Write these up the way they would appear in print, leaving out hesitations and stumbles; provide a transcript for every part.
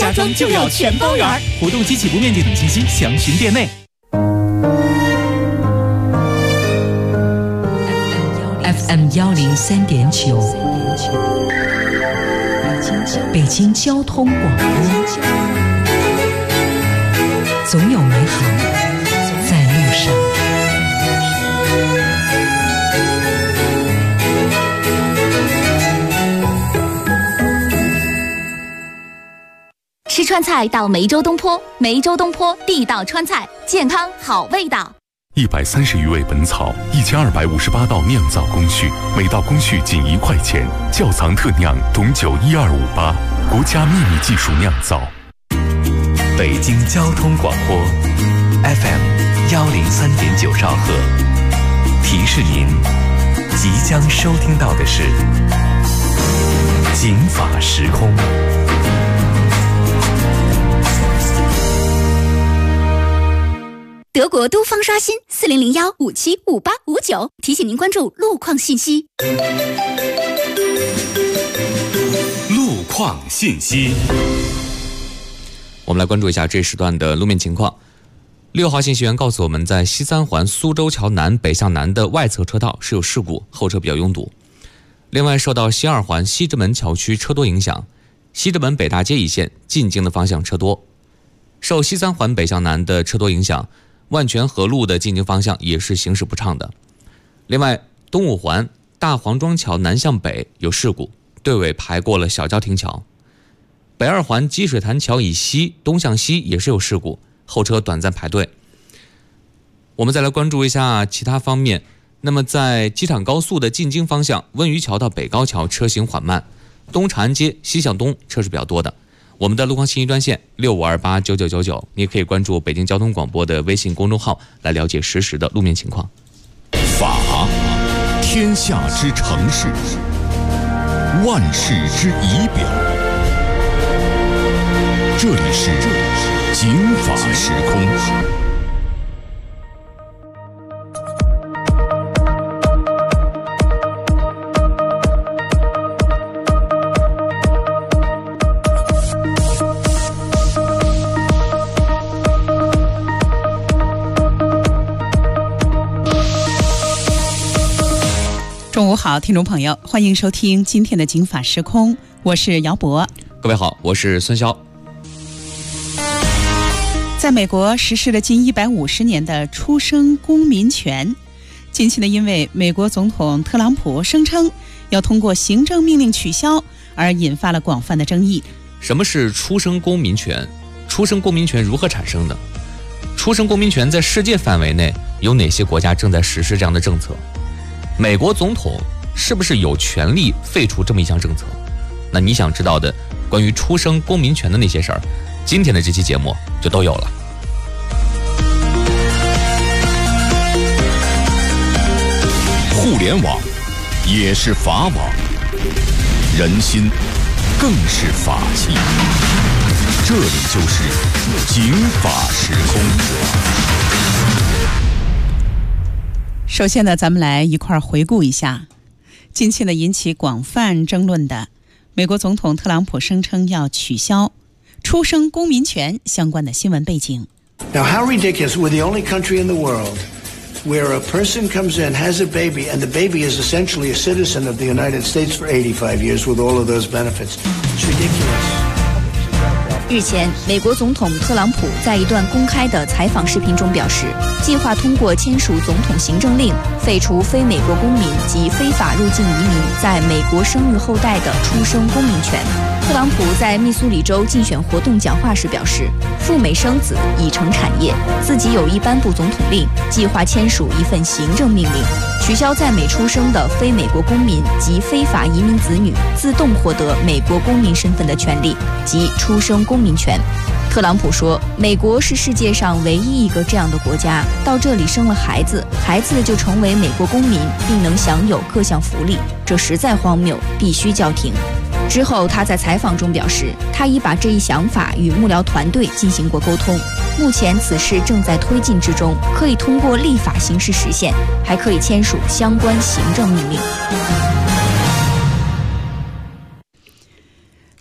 家装就要全包圆。活动及起步面积等信息详询店内。 FM 103.9，北京交通广播，总有美好在路上。 吃川菜到梅州东坡，梅州东坡地道川菜，健康好味道。 130余味本草，1258道酿造工序，每道工序仅1块钱。窖藏特酿董酒12588，国家秘密技术酿造。 北京交通广播 FM 103.9兆赫，提示您即将收听到的是警法时空。 德国都方刷新4001575859，提醒您关注路况信息。 路况信息， 我们来关注一下这时段的路面情况。6号信息员告诉我们，在西三环苏州桥南北向南的外侧车道是有事故，后车比较拥堵。另外，受到西二环西直门桥区车多影响，西直门北大街一线进京的方向车多。受西三环北向南的车多影响，万泉河路的进京方向也是行驶不畅的。另外，东五环大黄庄桥南向北有事故，队尾排过了小交亭桥。北二环积水潭桥以西东向西也是有事故，后车短暂排队。我们再来关注一下其他方面。那么在机场高速的进京方向，温榆桥到北高桥车行缓慢，东长安街西向东车是比较多的。我们的路况信息专线65289999，你也可以关注北京交通广播的微信公众号来了解实时的路面情况。 法，天下之城市，万世之仪表。这里是警法时空。 中午好，听众朋友，欢迎收听今天的警法时空，我是姚博。 各位好，我是孙潇。 在美国实施了近150年的出生公民权，近期呢，因为美国总统特朗普声称要通过行政命令取消，而引发了广泛的争议。 什么是出生公民权？出生公民权如何产生的？出生公民权在世界范围内有哪些国家正在实施这样的政策？美国总统是不是有权利废除这么一项政策？那你想知道的关于出生公民权的那些事儿，今天的这期节目就都有了。 互联网也是法网，人心更是法器。这里就是警法时空。 首先呢，咱们来一块儿回顾一下近期呢引起广泛争论的美国总统特朗普声称要取消出生公民权相关的新闻背景。 Now, how ridiculous. We're the only country in the world where a person comes in, has a baby, and the baby is essentially a citizen of the United States for 85 years with all of those benefits. It's ridiculous. 日前，美国总统特朗普在一段公开的采访视频中表示，计划通过签署总统行政令，废除非美国公民及非法入境移民在美国生育后代的出生公民权。特朗普在密苏里州竞选活动讲话时表示，赴美生子已成产业，自己有意颁布总统令，计划签署一份行政命令，取消在美出生的非美国公民及非法移民子女自动获得美国公民身份的权利及出生公民权。特朗普说，美国是世界上唯一一个这样的国家，到这里生了孩子，孩子就成为美国公民，并能享有各项福利，这实在荒谬，必须叫停。之后他在采访中表示，他已把这一想法与幕僚团队进行过沟通，目前此事正在推进之中，可以通过立法形式实现，还可以签署相关行政命令。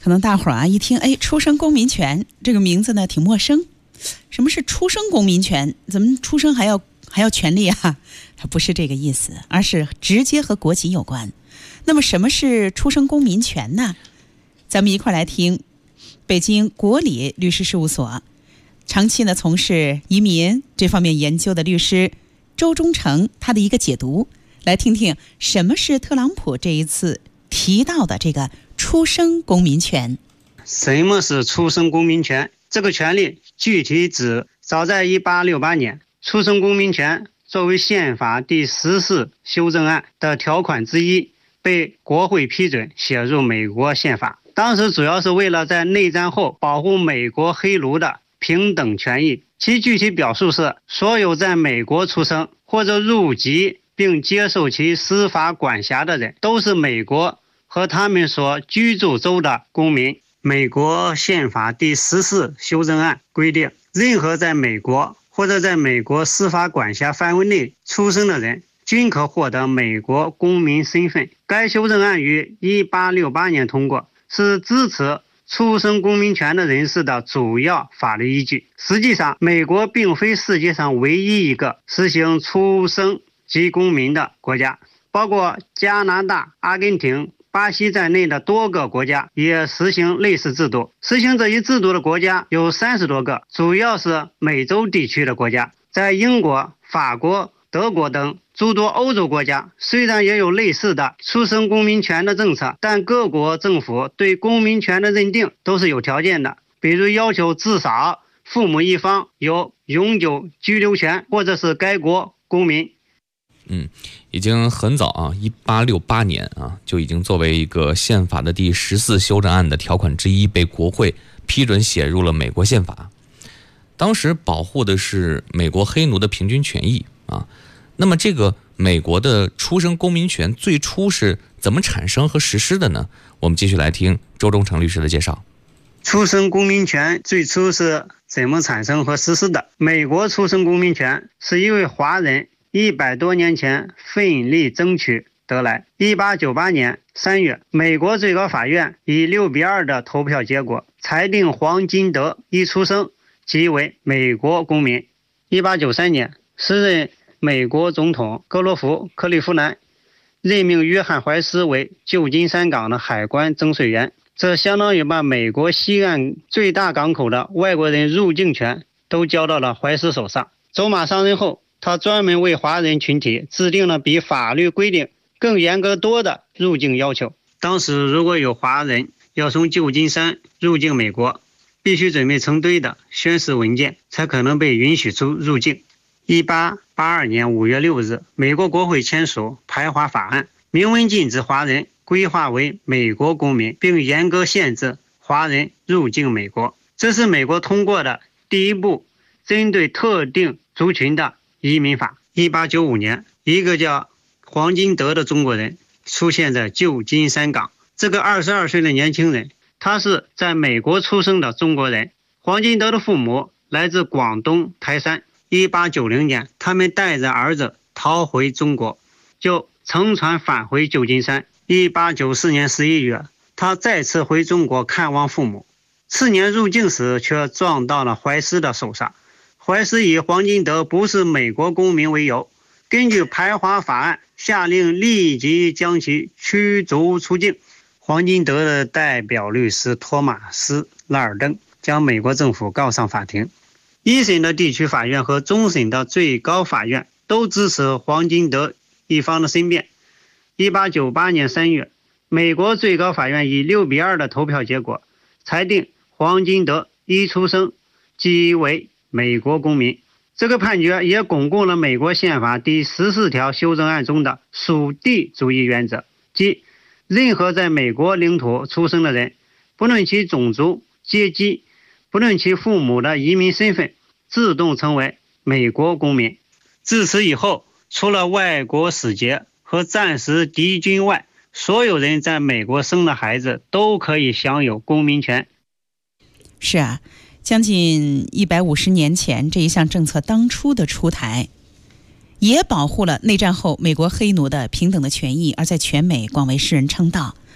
可能大伙儿一听，出生公民权这个名字呢挺陌生。什么是出生公民权？怎么出生还要权利啊？它不是这个意思，而是直接和国籍有关。那么什么是出生公民权呢？咱们一块来听北京国理律师事务所长期呢从事移民这方面研究的律师周忠成他的一个解读，来听听什么是特朗普这一次提到的这个出生公民权。 什么是出生公民权？这个权利具体指早在1868年，出生公民权作为宪法第14修正案的条款之一，被国会批准写入美国宪法。当时主要是为了在内战后保护美国黑奴的平等权益，其具体表述是：所有在美国出生或者入籍并接受其司法管辖的人，都是美国和他们所居住州的公民。美国宪法第14修正案规定，任何在美国或者在美国司法管辖范围内出生的人均可获得美国公民身份。该修正案于1868年通过，是支持出生公民权的人士的主要法律依据。实际上，美国并非世界上唯一一个实行出生即公民的国家，包括加拿大、阿根廷、巴西在内的多个国家也实行类似制度。实行这一制度的国家有30多个，主要是美洲地区的国家。在英国、法国、德国等诸多欧洲国家，虽然也有类似的出生公民权的政策，但各国政府对公民权的认定都是有条件的，比如要求至少父母一方有永久居留权，或者是该国公民。 已经很早啊，1868年啊，就已经作为一个宪法的第14修正案的条款之一，被国会批准写入了美国宪法。当时保护的是美国黑奴的平均权益啊。那么这个美国的出生公民权最初是怎么产生和实施的呢？我们继续来听周忠成律师的介绍。 出生公民权最初是怎么产生和实施的？美国出生公民权是一位华人100多年前奋力争取得来。1898年3月，美国最高法院以6-2的投票结果裁定黄金德一出生即为美国公民。1893年，时任美国总统格罗弗·克利夫兰任命约翰·怀斯为旧金山港的海关征税员，这相当于把美国西岸最大港口的外国人入境权都交到了怀斯手上。走马上任后，他专门为华人群体制定了比法律规定更严格多的入境要求。当时如果有华人要从旧金山入境美国，必须准备成堆的宣誓文件，才可能被允许入境。1882年5月6日，美国国会签署排华法案，明文禁止华人规划为美国公民，并严格限制华人入境美国。这是美国通过的第一部针对特定族群的移民法。1895年，一个叫黄金德的中国人出现在旧金山港。这个22岁的年轻人，他是在美国出生的中国人。黄金德的父母来自广东台山。1890年，他们带着儿子逃回中国，就乘船返回旧金山。1894年11月，他再次回中国看望父母。次年入境时却撞到了怀斯的手上。怀斯以黄金德不是美国公民为由，根据排华法案下令立即将其驱逐出境。黄金德的代表律师托马斯·拉尔登将美国政府告上法庭。一审的地区法院和终审的最高法院都支持黄金德一方的申辩。1898年3月，美国最高法院以6-2的投票结果裁定黄金德一出生即为美国公民。这个判决也巩固了美国宪法第14条修正案中的属地主义原则，即任何在美国领土出生的人，不论其种族、阶级，不论其父母的移民身份，自动成为美国公民。自此以后，除了外国使节和战时敌军外，所有人在美国生的孩子都可以享有公民权。 是啊，将近150年前，这一项政策当初的出台，也保护了内战后美国黑奴的平等的权益，而在全美广为世人称道。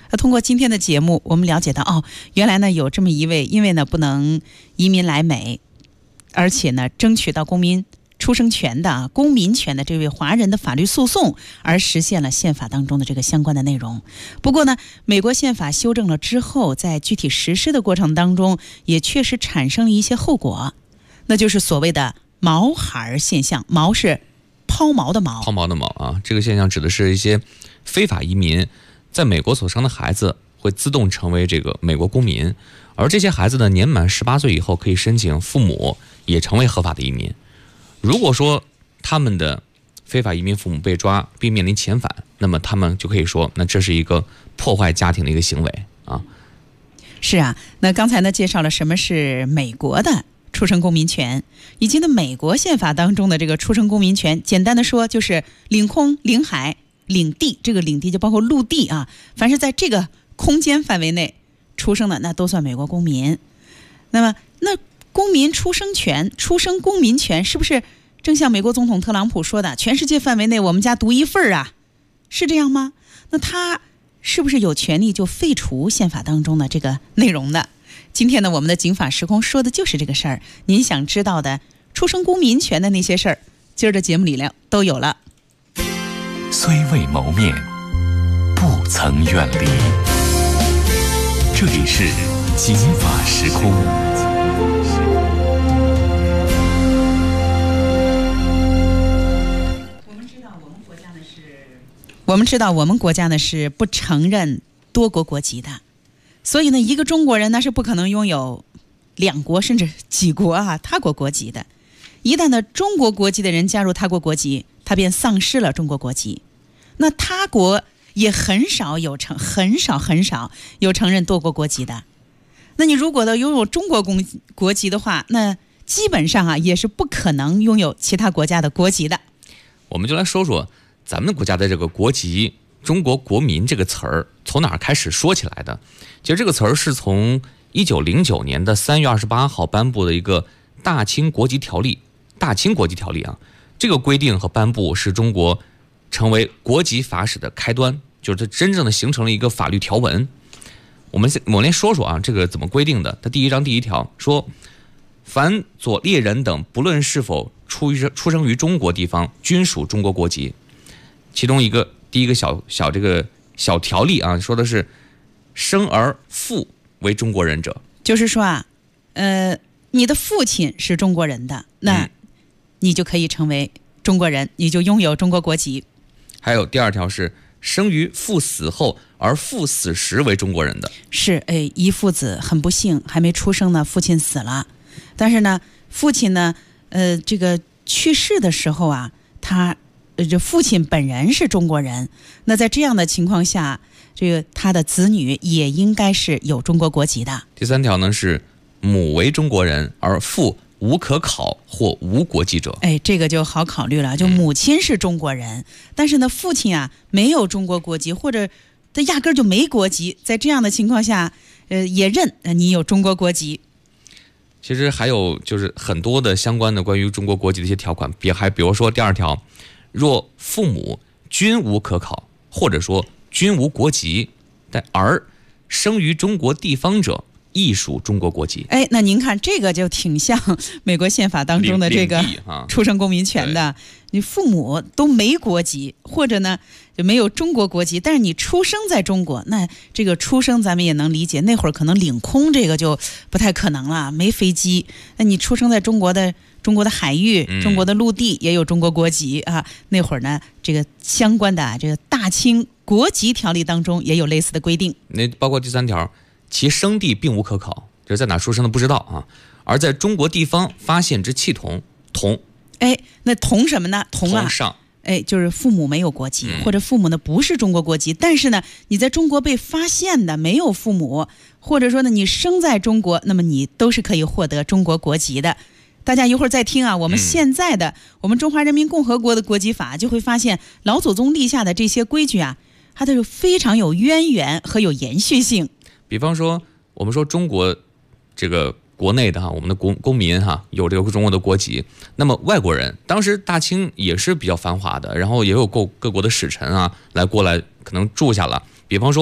通过今天的节目，我们了解到原来呢有这么一位，因为呢不能移民来美，而且呢争取到公民出生权的公民权的这位华人的法律诉讼，而实现了宪法当中的这个相关的内容。不过呢，美国宪法修正了之后，在具体实施的过程当中，也确实产生了一些后果，那就是所谓的毛孩现象。毛是抛锚的锚， 抛锚的锚啊，这个现象指的是一些非法移民在美国所生的孩子会自动成为这个美国公民，而这些孩子呢，年满18岁以后可以申请父母也成为合法的移民。如果说他们的非法移民父母被抓并面临遣返，那么他们就可以说，那这是一个破坏家庭的一个行为啊。 是啊，那刚才呢介绍了什么是美国的出生公民权，以及呢美国宪法当中的这个出生公民权，简单的说就是领空、领海、领地，这个领地就包括陆地啊，凡是在这个空间范围内出生的，那都算美国公民。那么那公民出生权、出生公民权是不是正像美国总统特朗普说的，全世界范围内我们家独一份啊？是这样吗？那他是不是有权利就废除宪法当中的这个内容的？今天呢，我们的警法时空说的就是这个事儿。您想知道的出生公民权的那些事儿，今儿的节目里了都有了。 虽未谋面，不曾远离。这里是警法时空。 我们知道我们国家呢是不承认多国国籍的。所以呢，一个中国人那是不可能拥有2国甚至几国他国国籍的。一旦呢中国国籍的人加入他国国籍，他便丧失了中国国籍。那他国也很少有承认多国国籍的。那你如果呢拥有中国国籍的话，那基本上也是不可能拥有其他国家的国籍的。 我们就来说说咱们国家的这个国籍。中国国民这个词儿从哪儿开始说起来的？其实这个词儿是从1909年的3月28号颁布的一个大清国籍条例。大清国籍条例啊，这个规定和颁布是中国成为国籍法史的开端，就是它真正的形成了一个法律条文。我们来说说啊，这个怎么规定的？它第1章第1条说，凡左列人等，不论是否出生于中国地方，均属中国国籍。其中第一个小条例啊，说的是生而父为中国人者， 就是说你的父亲是中国人的，那你就可以成为中国人，你就拥有中国国籍。 还有第2条是生于父死后而父死时为中国人的。 是一父子很不幸，还没出生呢，父亲死了，但是呢，父亲呢这个去世的时候这父亲本人是中国人，那在这样的情况下，这个他的子女也应该是有中国国籍的。 第3条呢是母为中国人而父无可考或无国籍者。 这个就好考虑了，就母亲是中国人，但是呢父亲没有中国国籍，或者他压根就没国籍，在这样的情况下也认你有中国国籍。 其实还有就是很多的相关的关于中国国籍的一些条款，比如说第2条，若父母均无可考，或者说均无国籍，但而生于中国地方者，亦属中国国籍。 那您看这个就挺像美国宪法当中的这个出生公民权的。你父母都没国籍，或者呢就没有中国国籍，但是你出生在中国，那这个出生咱们也能理解，那会儿可能领空这个就不太可能了，没飞机。那你出生在中国的海域，中国的陆地也有中国国籍那会儿呢，这个相关的这个大清国籍条例当中也有类似的规定。 那包括第3条，其生地并无可考，就是在哪出生的不知道而在中国地方发现之契同。 那同什么呢？同上。 就是父母没有国籍，或者父母呢不是中国国籍，但是呢你在中国被发现的没有父母，或者说呢你生在中国，那么你都是可以获得中国国籍的。大家一会儿再听我们现在的我们中华人民共和国的国籍法，就会发现老祖宗立下的这些规矩它都是非常有渊源和有延续性。 比方说我们说中国这个国内的我们的公民有这个中国的国籍，那么外国人当时大清也是比较繁华的，然后也有各国的使臣过来可能住下了。比方说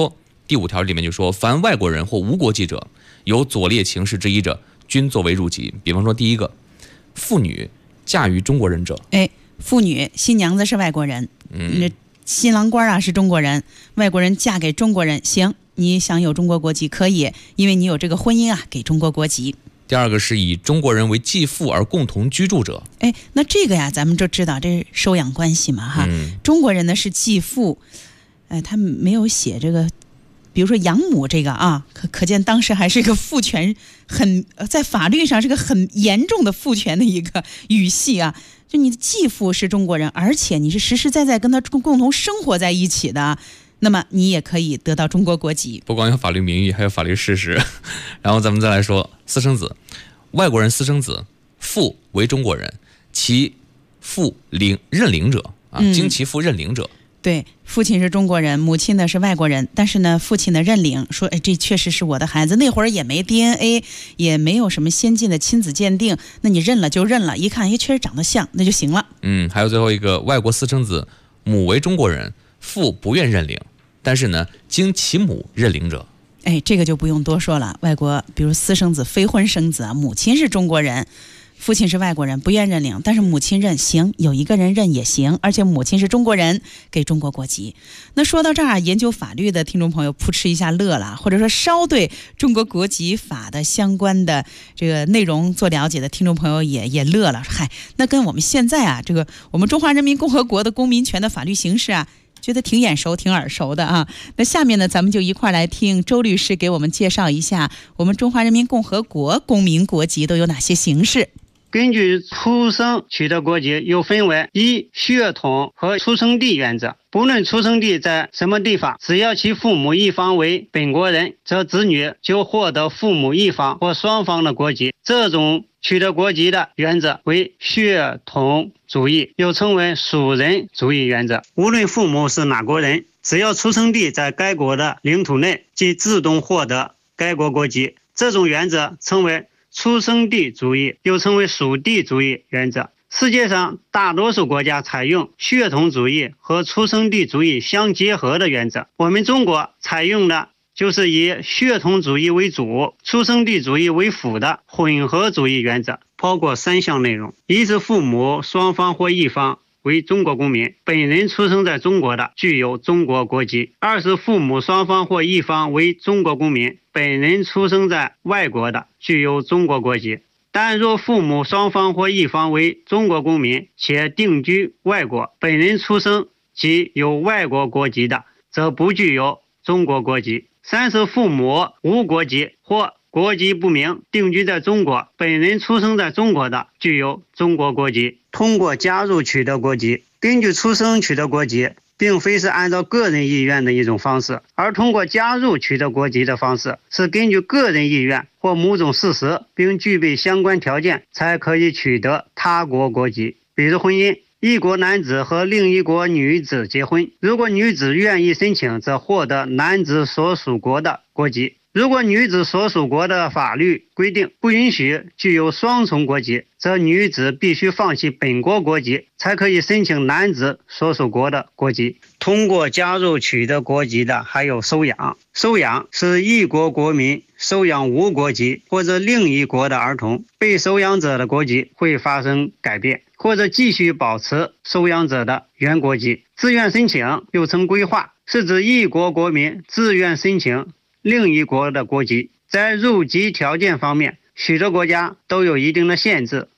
第5条里面就说，凡外国人或无国籍者，有左列情事之一者，均作为入籍。比方说第一个，妇女嫁于中国人者， 妇女新娘子是外国人，新郎官啊是中国人，外国人嫁给中国人，行，你享有中国国籍可以，因为你有这个婚姻啊，给中国国籍。 第二个是以中国人为继父而共同居住者。 那这个呀，咱们就知道这是收养关系嘛哈。中国人呢是继父，他没有写这个，比如说养母这个啊，可见当时还是一个父权在法律上是个很严重的父权的一个语系啊。就你的继父是中国人，而且你是实实在在跟他共同生活在一起的，那么你也可以得到中国国籍。 不光有法律名义，还有法律事实。然后咱们再来说私生子，外国人私生子，父为中国人，其父认领者啊，经其父认领者。 对，父亲是中国人，母亲呢是外国人，但是呢，父亲的认领说，这确实是我的孩子。那会儿也没 DNA， 也没有什么先进的亲子鉴定，那你认了就认了，一看，确实长得像，那就行了。 还有最后一个，外国私生子，母为中国人，父不愿认领，但是呢，经其母认领者。 这个就不用多说了。外国比如私生子、非婚生子啊，母亲是中国人，父亲是外国人，不愿认领，但是母亲认行，有一个人认也行，而且母亲是中国人，给中国国籍。那说到这儿，研究法律的听众朋友扑哧一下乐了，或者说稍对中国国籍法的相关的这个内容做了解的听众朋友也乐了。嗨，那跟我们现在啊，这个我们中华人民共和国的公民权的法律形式啊，觉得挺眼熟挺耳熟的啊。那下面呢，咱们就一块来听周律师给我们介绍一下我们中华人民共和国公民国籍都有哪些形式。 根据出生取得国籍又分为血统和出生地原则，不论出生地在什么地方，只要其父母一方为本国人，则子女就获得父母一方或双方的国籍。这种取得国籍的原则为血统主义，又称为属人主义原则。无论父母是哪国人，只要出生地在该国的领土内，即自动获得该国国籍。这种原则称为出生地主义，又称为属地主义原则。世界上大多数国家采用血统主义和出生地主义相结合的原则，我们中国采用的就是以血统主义为主、出生地主义为辅的混合主义原则，包括3项内容：一是父母双方或一方为中国公民，本人出生在中国的，具有中国国籍；二是父母双方或一方为中国公民，本人出生在外国的，具有中国国籍。但若父母双方或一方为中国公民且定居外国，本人出生即有外国国籍的，则不具有中国国籍。三是父母无国籍或国籍不明，定居在中国，本人出生在中国的，具有中国国籍。通过加入取得国籍，根据出生取得国籍，并非是按照个人意愿的一种方式，而通过加入取得国籍的方式，是根据个人意愿或某种事实，并具备相关条件，才可以取得他国国籍。比如婚姻，一国男子和另一国女子结婚，如果女子愿意申请，则获得男子所属国的国籍。如果女子所属国的法律规定不允许具有双重国籍，则女子必须放弃本国国籍，才可以申请男子所属国的国籍。通过加入取得国籍的还有收养。收养是一国国民收养无国籍或者另一国的儿童，被收养者的国籍会发生改变，或者继续保持收养者的原国籍。自愿申请又称归化，是指一国国民自愿申请另一国的国籍。在入籍条件方面，许多国家都有一定的限制。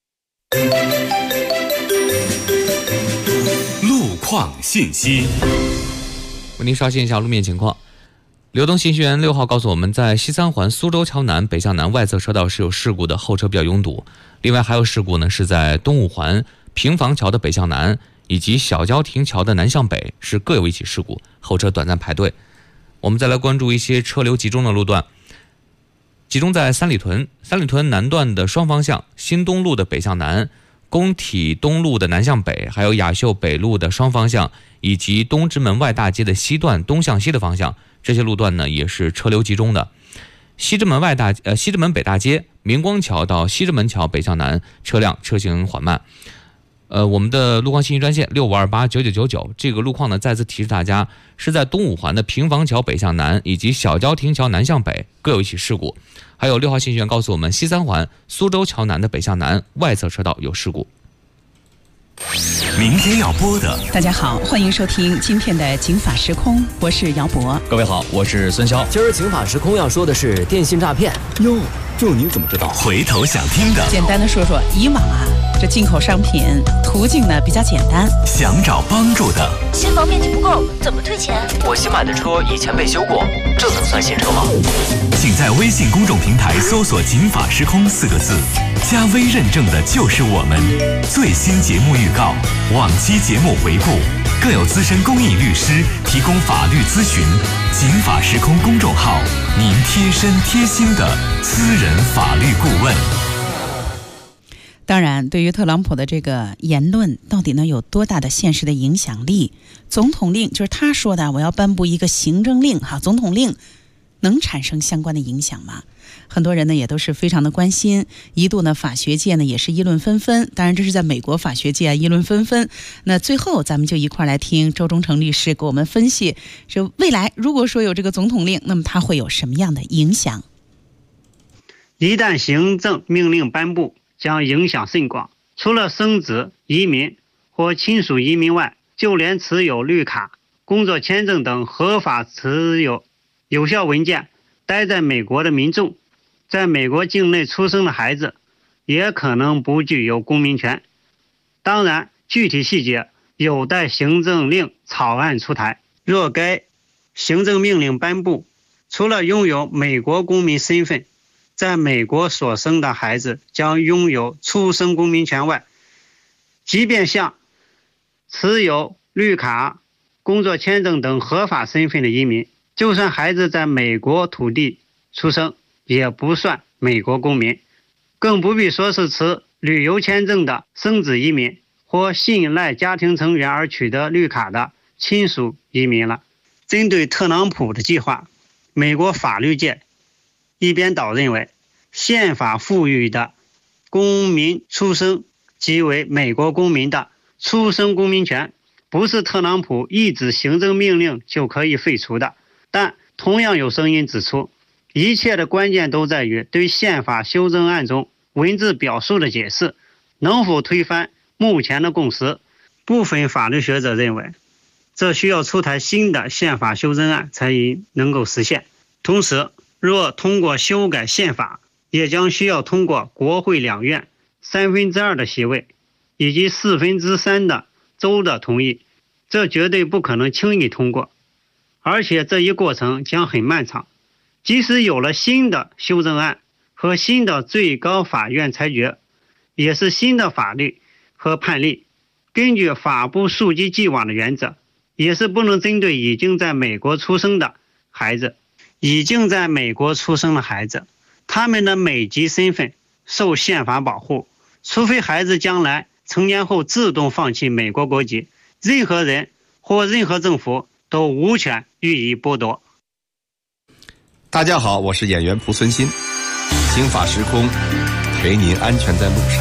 路况信息， 为您刷新一下路面情况。流动信息源6号告诉我们，在西三环苏州桥南北向南外侧车道是有事故的，后车比较拥堵。另外还有事故呢，是在东五环平房桥的北向南以及小郊亭桥的南向北是各有一起事故，后车短暂排队。我们再来关注一些车流集中的路段，集中在三里屯南段的双方向，新东路的北向南，工体东路的南向北，还有雅秀北路的双方向，以及东直门外大街的西段东向西的方向，这些路段呢也是车流集中的。西直门北大街明光桥到西直门桥北向南车辆车行缓慢。 我们的路况信息专线65289999，这个路况呢再次提示大家，是在东五环的平房桥北向南以及小郊亭桥南向北各有一起事故。还有6号信息员告诉我们，西三环苏州桥南的北向南外侧车道有事故。 明天要播的， 大家好，欢迎收听今天的警法时空，我是姚博。 各位好，我是孙骁。 今儿警法时空要说的是电信诈骗。 哟，这您怎么知道？ 回头想听的， 简单的说说，以往这进口商品途径呢比较简单， 想找帮助的， 新房面积不够，怎么退钱？ 我新买的车以前被修过，这能算新车吗？ 请在微信公众平台搜索警法时空4个字，加微认证的就是我们。最新节目预告，往期节目回顾，更有资深公益律师提供法律咨询。警法时空公众号，您贴身贴心的私人法律顾问。 当然，对于特朗普的这个言论，到底呢有多大的现实的影响力？总统令就是他说的，我要颁布一个行政令总统令能产生相关的影响吗？很多人呢也都是非常的关心，一度呢法学界呢也是议论纷纷。当然，这是在美国法学界议论纷纷。那最后咱们就一块来听周忠诚律师给我们分析，说未来如果说有这个总统令，那么它会有什么样的影响？ 一旦行政命令颁布，将影响甚广，除了生子、移民或亲属移民外，就连持有绿卡、工作签证等合法持有有效文件待在美国的民众，在美国境内出生的孩子，也可能不具有公民权。当然，具体细节有待行政令草案出台。若该行政命令颁布，除了拥有美国公民身份，在美国所生的孩子将拥有出生公民权外，即便像持有绿卡、工作签证等合法身份的移民，就算孩子在美国土地出生，也不算美国公民，更不必说是持旅游签证的生子移民或信赖家庭成员而取得绿卡的亲属移民了。针对特朗普的计划，美国法律界一边倒认为，宪法赋予的公民出生即为美国公民的出生公民权，不是特朗普一纸行政命令就可以废除的。但同样有声音指出，一切的关键都在于对宪法修正案中文字表述的解释能否推翻目前的共识。部分法律学者认为，这需要出台新的宪法修正案才能够实现。同时，若通过修改宪法，也将需要通过国会两院2/3的席位以及3/4的州的同意，这绝对不可能轻易通过，而且这一过程将很漫长。即使有了新的修正案和新的最高法院裁决，也是新的法律和判例，根据法不溯及既往的原则，也是不能针对已经在美国出生的孩子。他们的美籍身份受宪法保护，除非孩子将来成年后自动放弃美国国籍，任何人或任何政府都无权予以剥夺。 大家好，我是演员蒲存昕，刑法时空陪您安全在路上。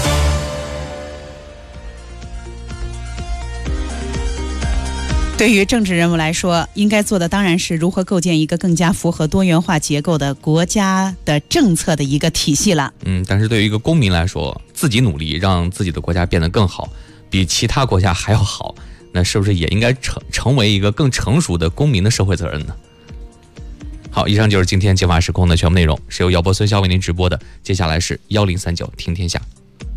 对于政治人物来说，应该做的当然是如何构建一个更加符合多元化结构的国家的政策的一个体系了。 但是对于一个公民来说，自己努力让自己的国家变得更好，比其他国家还要好，那是不是也应该成为一个更成熟的公民的社会责任呢？好，以上就是今天警法时空的全部内容，是由姚博孙骁为您直播的。接下来是1039听天下。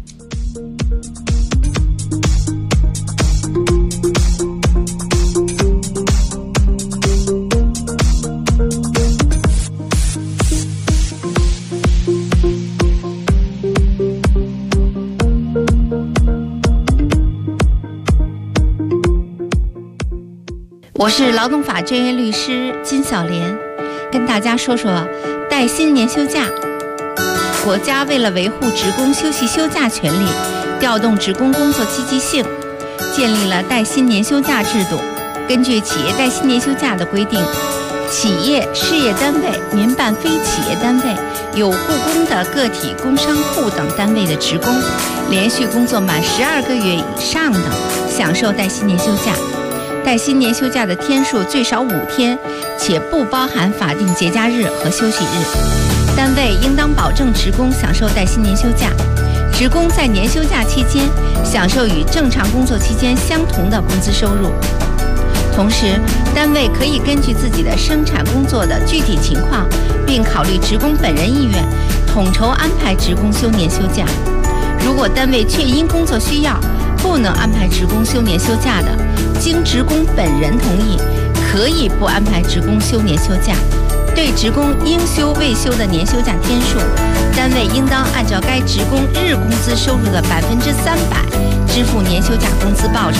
我是劳动法专业律师金小莲，跟大家说说带薪年休假。国家为了维护职工休息休假权利，调动职工工作积极性，建立了带薪年休假制度。根据企业带薪年休假的规定，企业、事业单位、民办非企业单位有雇工的个体工商户等单位的职工，连续工作满12个月以上的，享受带薪年休假。带薪年休假的天数最少5天，且不包含法定节假日和休息日。单位应当保证职工享受带薪年休假。职工在年休假期间享受与正常工作期间相同的工资收入。同时，单位可以根据自己的生产工作的具体情况，并考虑职工本人意愿，统筹安排职工休年休假。如果单位确因工作需要不能安排职工休年休假的，经职工本人同意，可以不安排职工休年休假。对职工应休未休的年休假天数，单位应当按照该职工日工资收入的300%支付年休假工资报酬。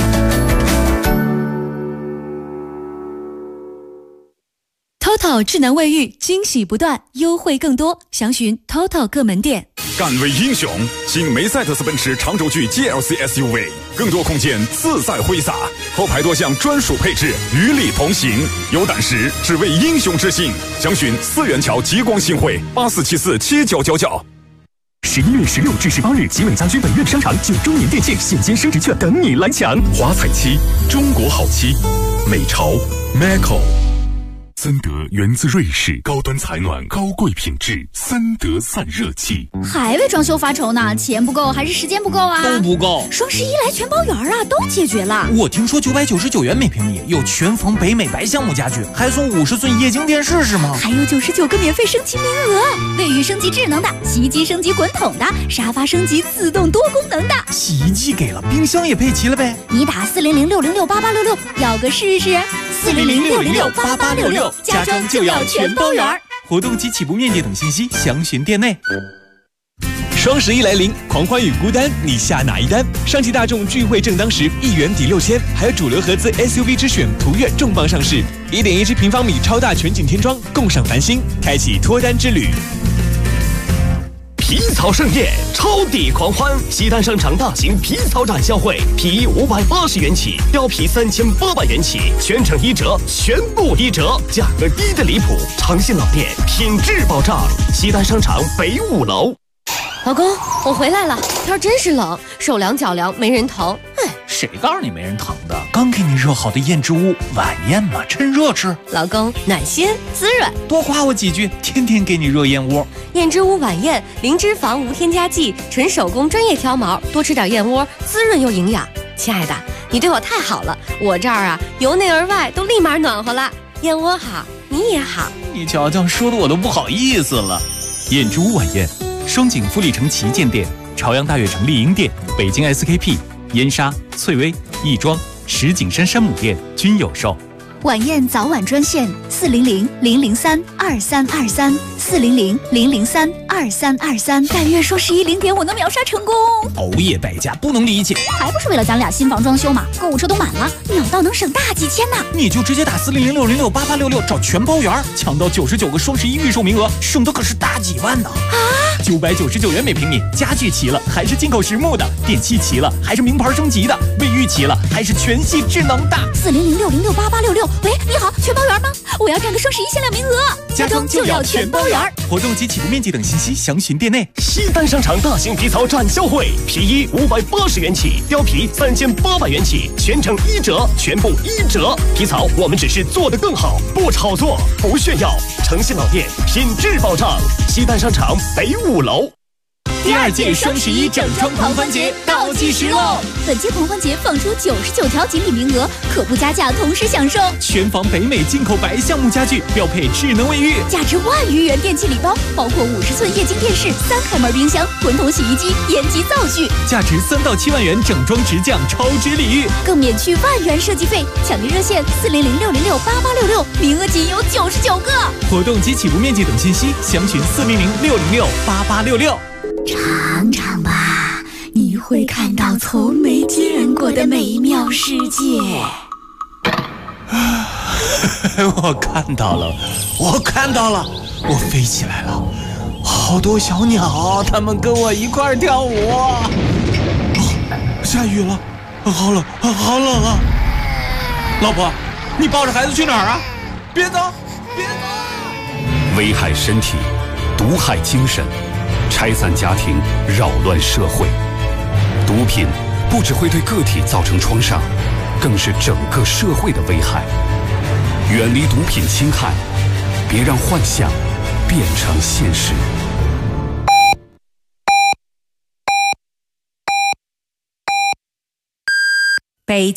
TOTO 智能卫浴惊喜不断，优惠更多，详询 TOTO 各门店。 敢为英雄，新梅赛德斯奔驰长轴距 GLC SUV， 更多空间自在挥洒，后排多项专属配置与你同行。有胆识，只为英雄之心。详询4元桥极光新会84747999。 11月16至18日，集美家居本院商场9周年店庆现金升值券等你来抢。 华彩漆，中国好漆，美潮 Maco。 森德源自瑞士，高端采暖，高贵品质，森德散热器。 还为装修发愁呢？钱不够还是时间不够啊？ 都不够。 双11来全包圆啊，都解决了。 我听说999元每平米有全房北美白橡木家具，还送50寸液晶电视是吗？ 还有99个免费升级名额，卫浴升级智能的，洗衣机升级滚筒的，沙发升级自动多功能的。 洗衣机给了，冰箱也配齐了呗。 你打400-606-8866，要个试试。400-606-8866。家装就要全包圆。 活动及起步面积等信息详询店内。 双11来临，狂欢与孤单，你下哪一单？上汽大众聚会正当时，1元抵6000，还有主流合资 SUV 之选途岳重磅上市，1.17平方米超大全景天窗，共赏繁星，开启脱单之旅。 皮草盛宴，超抵狂欢！西单商场大型皮草展销会，皮衣580元起，貂皮3800元起，全程1折，全部1折，价格低得离谱。长信老店，品质保障。西单商场北5楼。 老公，我回来了，天真是冷，手凉脚凉，没人疼。哎， 谁告诉你没人疼的？刚给你热好的燕之屋晚宴嘛，趁热吃。 老公，暖心滋润， 多夸我几句，天天给你热燕窝。 燕之屋晚宴，零脂肪无添加剂，纯手工专业挑毛，多吃点燕窝，滋润又营养。亲爱的，你对我太好了，我这儿啊，由内而外都立马暖和了。燕窝好，你也好。 你瞧瞧，说的我都不好意思了。燕之屋晚宴。双井富力城旗舰店、朝阳大悦城丽婴店、北京 SKP、燕莎、翠微、亦庄、石景山山姆店均有售。 晚宴早晚专线400-003-2323，400-003-2323。但愿双11零点我能秒杀成功。 熬夜败家不能理解， 还不是为了咱俩新房装修嘛？购物车都满了，秒到能省大几千呢。 你就直接打400-606-8866找全包圆，抢到99个双11预售名额，省的可是大几万呢！ 啊 ！999元每平米，家具齐了还是进口实木的，电器齐了还是名牌升级的，卫浴齐了还是全系智能的。 400-606-8866。喂，你好，全包圆吗？我要占个双11限量名额。 家装就要全包圆。活动及起步面积等信息详询店内。 西单商场大型皮草展销会，皮衣580元起，貂皮3800元起，全程1折，全部1折。皮草我们只是做得更好，不炒作，不炫耀。诚信老店，品质保障。西单商场北5楼。 第2届双11整装狂欢节倒计时喽！ 本届狂欢节放出99条锦鲤名额，可不加价同时享受全房北美进口白橡木家具，标配智能卫浴， 价值1万余元电器礼包，包括50寸液晶电视、3开门冰箱、滚筒洗衣机、烟机灶具， 价值3到7万元整装直降超值礼遇， 更免去1万元设计费。抢订热线400-606-8866，名额仅有99个。 活动及起步面积等信息详询400-606-8866。 尝尝吧，你会看到从没见过的美妙世界。 我看到了，我飞起来了，好多小鸟，它们跟我一块儿跳舞。下雨了，好冷啊！老婆，你抱着孩子去哪儿啊？别走！ 危害身体， 毒害精神，拆散家庭，扰乱社会。毒品不只会对个体造成创伤，更是整个社会的危害。远离毒品侵害，别让幻想变成现实。 北京